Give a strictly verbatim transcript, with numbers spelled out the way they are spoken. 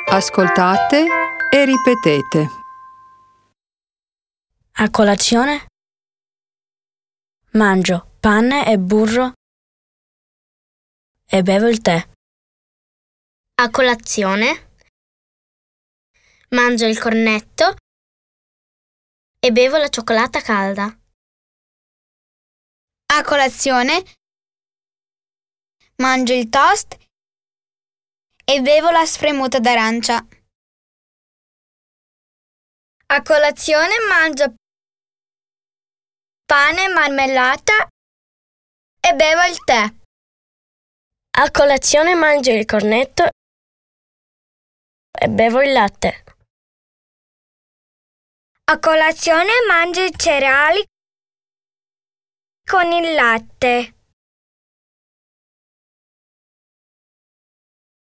Ascoltate e ripetete. A colazione mangio pane e burro e bevo il tè. A colazione mangio il cornetto e bevo la cioccolata calda. A colazione mangio il toast e bevo la spremuta d'arancia. A colazione mangio pane e marmellata e bevo il tè. A colazione mangio il cornetto e bevo il latte. A colazione mangio i cereali con il latte.